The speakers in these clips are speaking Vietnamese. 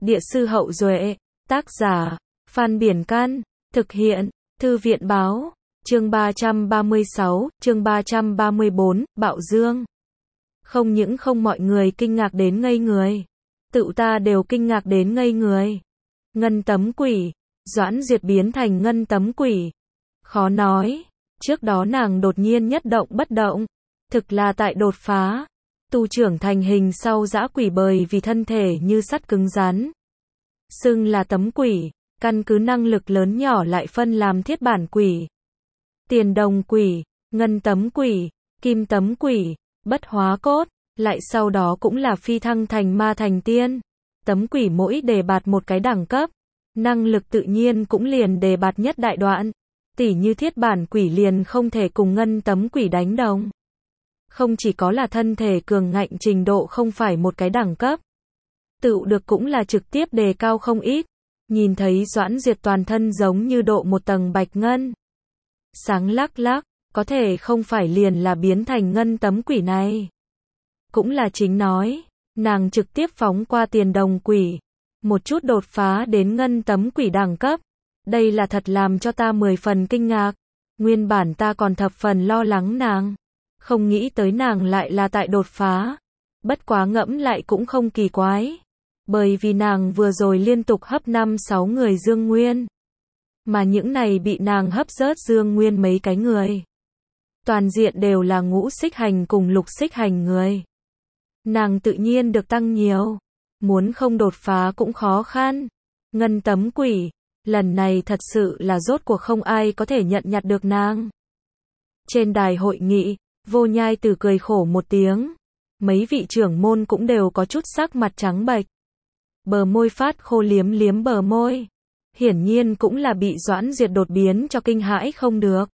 Địa sư Hậu Duệ, tác giả, Phan Biển Can, thực hiện, Thư viện Báo, chương 336, chương 334, Bạo Dương. Không những không mọi người kinh ngạc đến ngây người, tự ta đều kinh ngạc đến ngây người. Ngân tấm quỷ, Doãn Duyệt biến thành ngân tấm quỷ. Khó nói, trước đó nàng đột nhiên nhất động bất động, thực là tại đột phá, tu trưởng thành hình sau dã quỷ bởi vì thân thể như sắt cứng rắn. Xưng là tấm quỷ, căn cứ năng lực lớn nhỏ lại phân làm thiết bản quỷ, tiền đồng quỷ, ngân tấm quỷ, kim tấm quỷ, bất hóa cốt, lại sau đó cũng là phi thăng thành ma thành tiên. Tấm quỷ mỗi đề bạt một cái đẳng cấp, năng lực tự nhiên cũng liền đề bạt nhất đại đoạn. Tỉ như thiết bản quỷ liền không thể cùng ngân tấm quỷ đánh đồng. Không chỉ có là thân thể cường ngạnh trình độ không phải một cái đẳng cấp, tự được cũng là trực tiếp đề cao không ít. Nhìn thấy Doãn Duyệt toàn thân giống như độ một tầng bạch ngân, sáng lắc lắc, có thể không phải liền là biến thành ngân tấm quỷ này. Cũng là chính nói, nàng trực tiếp phóng qua tiền đồng quỷ, một chút đột phá đến ngân tấm quỷ đẳng cấp. Đây là thật làm cho ta 10 phần kinh ngạc. Nguyên bản ta còn thập phần lo lắng nàng, không nghĩ tới nàng lại là tại đột phá. Bất quá ngẫm lại cũng không kỳ quái, bởi vì nàng vừa rồi liên tục hấp 5-6 người dương nguyên, mà những này bị nàng hấp rớt dương nguyên mấy cái người, toàn diện đều là ngũ xích hành cùng lục xích hành người. Nàng tự nhiên được tăng nhiều, muốn không đột phá cũng khó khăn. Ngân tấm quỷ, lần này thật sự là rốt cuộc không ai có thể nhận nhặt được nàng. Trên đài hội nghị, Vô Nhai Tử cười khổ một tiếng. Mấy vị trưởng môn cũng đều có chút sắc mặt trắng bệch, bờ môi phát khô liếm liếm bờ môi. Hiển nhiên cũng là bị Doãn Duyệt đột biến cho kinh hãi không được.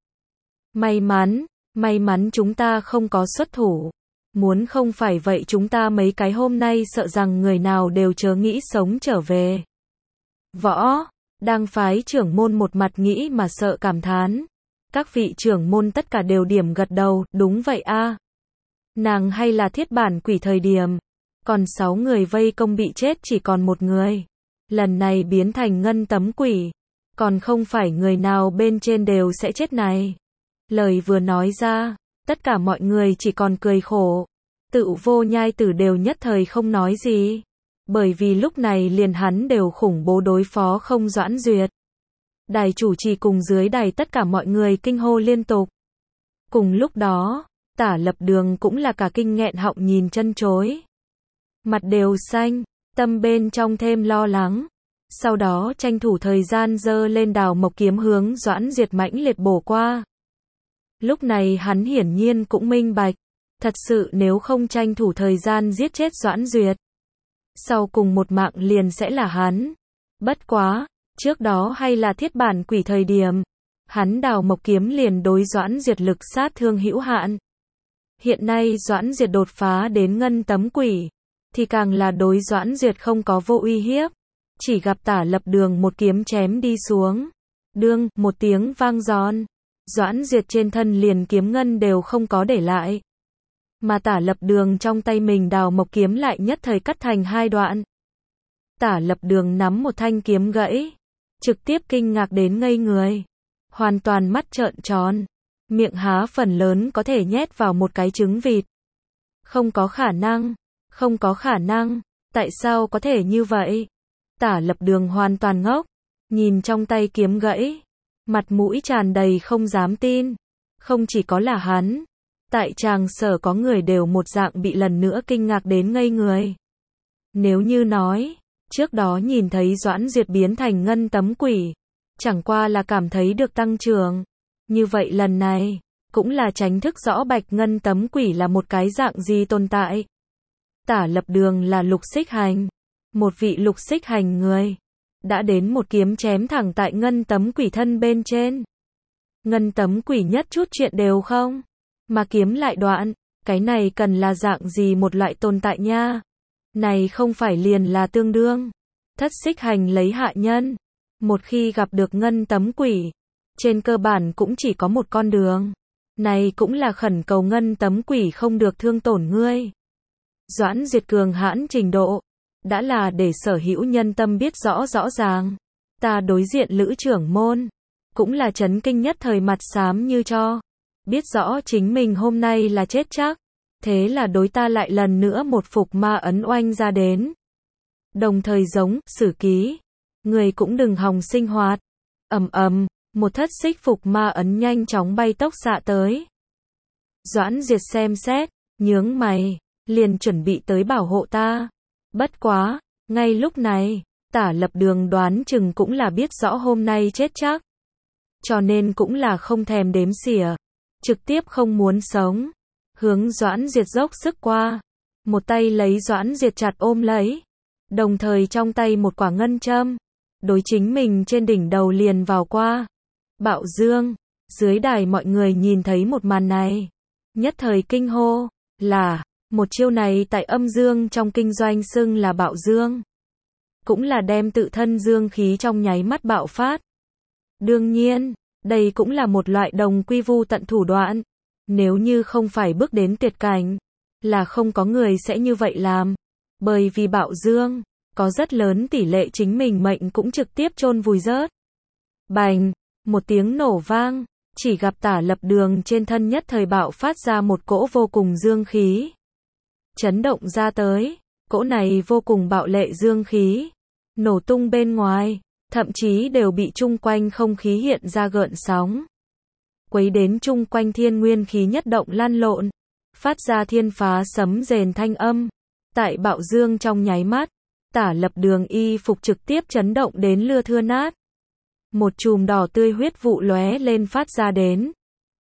May mắn chúng ta không có xuất thủ. Muốn không phải vậy chúng ta mấy cái hôm nay sợ rằng người nào đều chớ nghĩ sống trở về. Võ đang phái trưởng môn một mặt nghĩ mà sợ cảm thán. Các vị trưởng môn tất cả đều điểm gật đầu, đúng vậy a. Nàng hay là thiết bản quỷ thời điểm, còn 6 người vây công bị chết chỉ còn một người. Lần này biến thành ngân tấm quỷ, còn không phải người nào bên trên đều sẽ chết này. Lời vừa nói ra, tất cả mọi người chỉ còn cười khổ. Tự Vô Nhai Tử đều nhất thời không nói gì. Bởi vì lúc này liền hắn đều khủng bố đối phó không Doãn Duyệt. Đài chủ trì cùng dưới đài tất cả mọi người kinh hô liên tục. Cùng lúc đó, Tả Lập Đường cũng là cả kinh nghẹn họng nhìn chân chối. Mặt đều xanh, tâm bên trong thêm lo lắng. Sau đó tranh thủ thời gian giơ lên đào mộc kiếm hướng Doãn Duyệt mãnh liệt bổ qua. Lúc này hắn hiển nhiên cũng minh bạch, thật sự nếu không tranh thủ thời gian giết chết Doãn Duyệt, sau cùng một mạng liền sẽ là hắn. Bất quá, trước đó hay là thiết bản quỷ thời điểm, hắn đào mộc kiếm liền đối Doãn Duyệt lực sát thương hữu hạn. Hiện nay Doãn Duyệt đột phá đến ngân tấm quỷ, thì càng là đối Doãn Duyệt không có vô uy hiếp. Chỉ gặp Tả Lập Đường một kiếm chém đi xuống. Đương, một tiếng vang giòn. Doãn Duyệt trên thân liền kiếm ngân đều không có để lại. Mà Tả Lập Đường trong tay mình đào mộc kiếm lại nhất thời cắt thành 2 đoạn. Tả Lập Đường nắm một thanh kiếm gãy, trực tiếp kinh ngạc đến ngây người. Hoàn toàn mắt trợn tròn, miệng há phần lớn có thể nhét vào một cái trứng vịt. Không có khả năng, tại sao có thể như vậy? Tả Lập Đường hoàn toàn ngốc, nhìn trong tay kiếm gãy, mặt mũi tràn đầy không dám tin. Không chỉ có là hắn, tại tràng sở có người đều một dạng bị lần nữa kinh ngạc đến ngây người. Nếu như nói, trước đó nhìn thấy Doãn Duyệt biến thành ngân tấm quỷ, chẳng qua là cảm thấy được tăng trưởng. Như vậy lần này, cũng là tránh thức rõ bạch ngân tấm quỷ là một cái dạng gì tồn tại. Tả Lập Đường là lục xích hành, một vị lục xích hành người, đã đến một kiếm chém thẳng tại ngân tấm quỷ thân bên trên. Ngân tấm quỷ nhất chút chuyện đều không, mà kiếm lại đoạn, cái này cần là dạng gì một loại tồn tại nha. Này không phải liền là tương đương thất xích hành lấy hạ nhân. Một khi gặp được ngân tấm quỷ, trên cơ bản cũng chỉ có một con đường. Này cũng là khẩn cầu ngân tấm quỷ không được thương tổn ngươi. Doãn Duyệt cường hãn trình độ, đã là để sở hữu nhân tâm biết rõ rõ ràng. Ta đối diện Lữ trưởng môn, cũng là chấn kinh nhất thời mặt xám như tro. Biết rõ chính mình hôm nay là chết chắc. Thế là đối ta lại lần nữa một phục ma ấn oanh ra đến. Đồng thời giống, sử ký. Người cũng đừng hòng sinh hoạt. Ầm ầm, một thất xích phục ma ấn nhanh chóng bay tốc xạ tới. Doãn Diệt xem xét, nhướng mày, liền chuẩn bị tới bảo hộ ta. Bất quá, ngay lúc này, Tả Lập Đường đoán chừng cũng là biết rõ hôm nay chết chắc. Cho nên cũng là không thèm đếm xỉa, trực tiếp không muốn sống. Hướng Doãn Diệt dốc sức qua, một tay lấy Doãn Diệt chặt ôm lấy, đồng thời trong tay một quả ngân châm, đối chính mình trên đỉnh đầu liền vào qua. Bạo dương, dưới đài mọi người nhìn thấy một màn này, nhất thời kinh hô, là, một chiêu này tại âm dương trong kinh doanh xưng là bạo dương. Cũng là đem tự thân dương khí trong nháy mắt bạo phát. Đương nhiên, đây cũng là một loại đồng quy vu tận thủ đoạn. Nếu như không phải bước đến tuyệt cảnh, là không có người sẽ như vậy làm. Bởi vì bạo dương, có rất lớn tỷ lệ chính mình mệnh cũng trực tiếp chôn vùi rớt. Bành, một tiếng nổ vang, chỉ gặp Tả Lập Đường trên thân nhất thời bạo phát ra một cỗ vô cùng dương khí. Chấn động ra tới, cỗ này vô cùng bạo lệ dương khí, nổ tung bên ngoài, thậm chí đều bị chung quanh không khí hiện ra gợn sóng. Quấy đến chung quanh thiên nguyên khí nhất động lan lộn, phát ra thiên phá sấm rền thanh âm. Tại bạo dương trong nháy mắt, Tả Lập Đường y phục trực tiếp chấn động đến lưa thưa nát. Một chùm đỏ tươi huyết vụ lóe lên phát ra đến.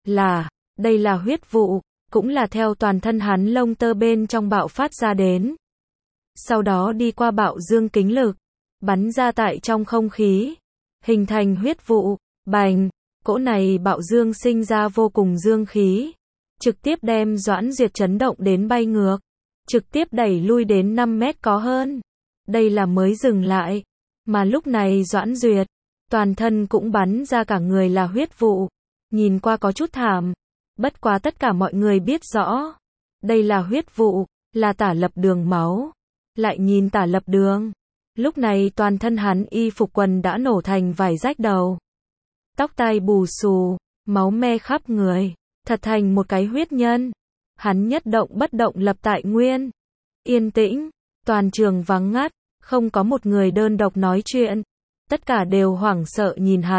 Đây là huyết vụ, cũng là theo toàn thân hắn lông tơ bên trong bạo phát ra đến. Sau đó đi qua bạo dương kính lực, bắn ra tại trong không khí, hình thành huyết vụ. Bành, cỗ này bạo dương sinh ra vô cùng dương khí, trực tiếp đem Doãn Diệt chấn động đến bay ngược, trực tiếp đẩy lui đến 5 mét có hơn. Đây là mới dừng lại, mà lúc này Doãn Duyệt, toàn thân cũng bắn ra cả người là huyết vụ, nhìn qua có chút thảm. Bất quá tất cả mọi người biết rõ, đây là huyết vụ, là Tả Lập Đường máu. Lại nhìn Tả Lập Đường, lúc này toàn thân hắn y phục quần đã nổ thành vải rách đầu. Tóc tai bù xù, máu me khắp người, thật thành một cái huyết nhân. Hắn nhất động bất động lập tại nguyên. Yên tĩnh, toàn trường vắng ngắt, không có một người đơn độc nói chuyện. Tất cả đều hoảng sợ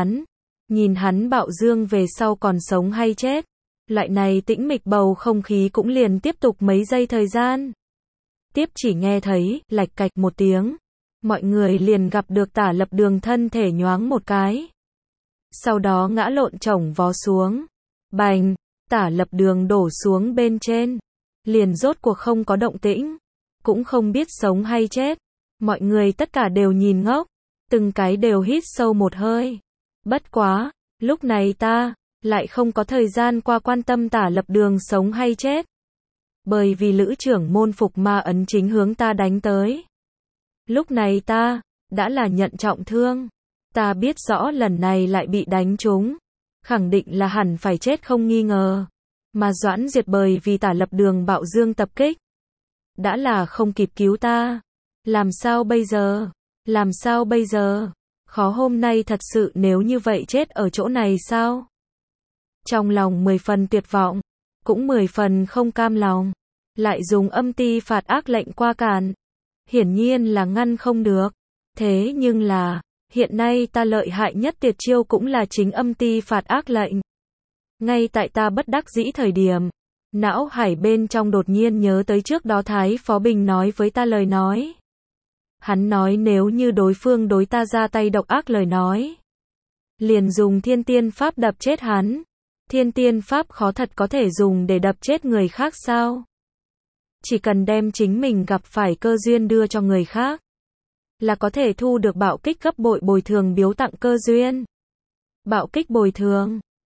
nhìn hắn bạo dương về sau còn sống hay chết. Loại này tĩnh mịch bầu không khí cũng liền tiếp tục mấy giây thời gian. Tiếp chỉ nghe thấy, lạch cạch một tiếng. Mọi người liền gặp được Tả Lập Đường thân thể nhoáng một cái. Sau đó ngã lộn chổng vó xuống. Bành, Tả Lập Đường đổ xuống bên trên. Liền rốt cuộc không có động tĩnh. Cũng không biết sống hay chết. Mọi người tất cả đều nhìn ngốc. Từng cái đều hít sâu một hơi. Bất quá, lúc này ta lại không có thời gian qua quan tâm Tả Lập Đường sống hay chết. Bởi vì Lữ trưởng môn phục ma ấn chính hướng ta đánh tới. Lúc này ta đã là nhận trọng thương. Ta biết rõ lần này lại bị đánh trúng, khẳng định là hẳn phải chết không nghi ngờ. Mà Doãn Diệt bởi vì Tả Lập Đường bạo dương tập kích, đã là không kịp cứu ta. Làm sao bây giờ? Làm sao bây giờ? Khó hôm nay thật sự nếu như vậy chết ở chỗ này sao? Trong lòng 10 phần tuyệt vọng, cũng 10 phần không cam lòng, lại dùng âm ti phạt ác lệnh qua cản. Hiển nhiên là ngăn không được. Thế nhưng là, hiện nay ta lợi hại nhất tuyệt chiêu cũng là chính âm ti phạt ác lệnh. Ngay tại ta bất đắc dĩ thời điểm, não hải bên trong đột nhiên nhớ tới trước đó Thái Phó Bình nói với ta lời nói. Hắn nói nếu như đối phương đối ta ra tay độc ác lời nói, liền dùng thiên tiên pháp đập chết hắn. Thiên tiên pháp khó thật có thể dùng để đập chết người khác sao? Chỉ cần đem chính mình gặp phải cơ duyên đưa cho người khác, là có thể thu được bạo kích gấp bội bồi thường biếu tặng cơ duyên. Bạo kích bồi thường,